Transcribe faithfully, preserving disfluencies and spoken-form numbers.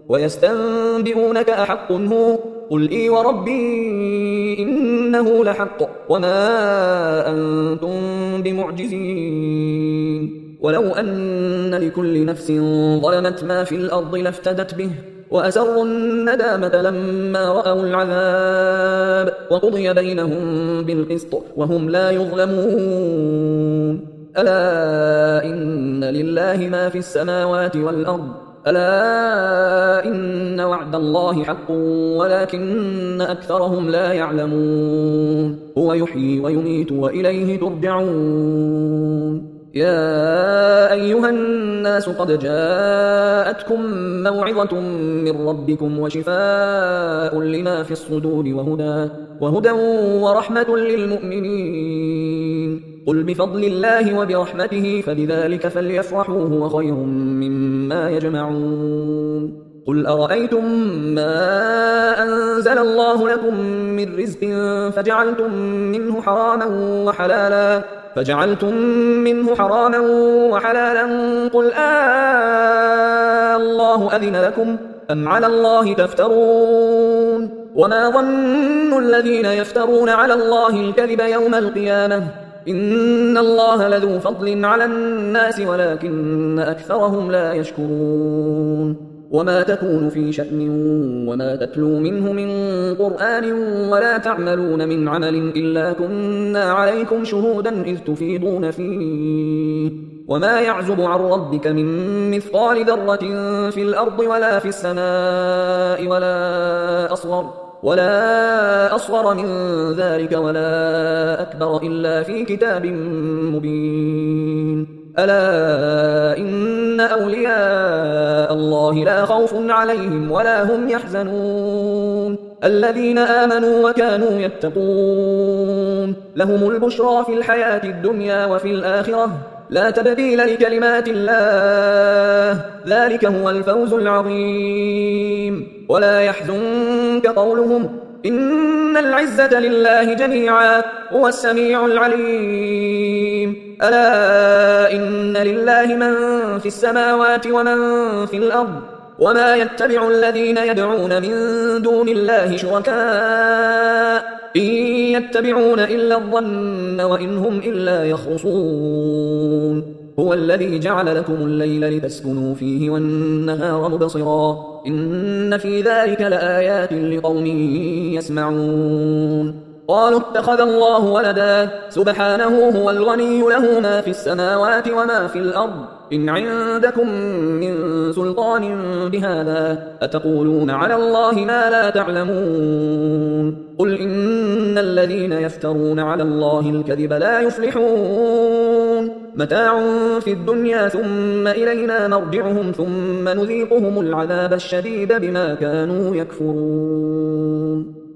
ويستنبئونك أحق هو قل إي وربي إنه لحق وما أنتم بمعجزين ولو أن لكل نفس ظلمت ما في الأرض لافتدت به وأسروا الندامة لما رأوا العذاب وقضي بينهم بالقسط وهم لا يظلمون ألا إن لله ما في السماوات والأرض ألا إن وعد الله حق ولكن أكثرهم لا يعلمون هو يحيي ويميت وإليه ترجعون يا أيها الناس قد جاءتكم موعظة من ربكم وشفاء لما في الصدور وهدى, وهدى ورحمة للمؤمنين قل بفضل الله وبرحمته فبذلك فليفرحوا هو خير مما يجمعون قل أرأيتم ما أنزل الله لكم من رزق فجعلتم منه حراما وحلالا فجعلتم منه حراما وحلالا قل آه الله أذن لكم أم على الله تفترون وما ظن الذين يفترون على الله الكذب يوم القيامة إن الله لذو فضل على الناس ولكن أكثرهم لا يشكرون وما تكون في شأن وما تتلو منه من قرآن ولا تعملون من عمل إلا كنا عليكم شهودا إذ تفيضون فيه وما يعزب عن ربك من مثقال ذرة في الأرض ولا في السماء ولا أصغر ولا أصغر من ذلك ولا أكبر إلا في كتاب مبين ألا إن أولياء الله لا خوف عليهم ولا هم يحزنون الذين آمنوا وكانوا يتقون لهم البشرى في الحياة الدنيا وفي الآخرة لا تبديل لكلمات الله ذلك هو الفوز العظيم ولا يحزنك قولهم إن العزة لله جميعا هو السميع العليم ألا إن لله من في السماوات ومن في الأرض وما يتبع الذين يدعون من دون الله شركاء إن يتبعون إلا الظن وإن هم إلا يخرصون هو الذي جعل لكم الليل لتسكنوا فيه والنهار مبصرا إن في ذلك لآيات لقوم يسمعون قالوا اتخذ الله ولدا سبحانه هو الغني له ما في السماوات وما في الأرض إن عندكم من سلطان بهذا أتقولون على الله ما لا تعلمون قل إن الذين يفترون على الله الكذب لا يفلحون متاع في الدنيا ثم إلينا مرجعهم ثم نذيقهم العذاب الشديد بما كانوا يكفرون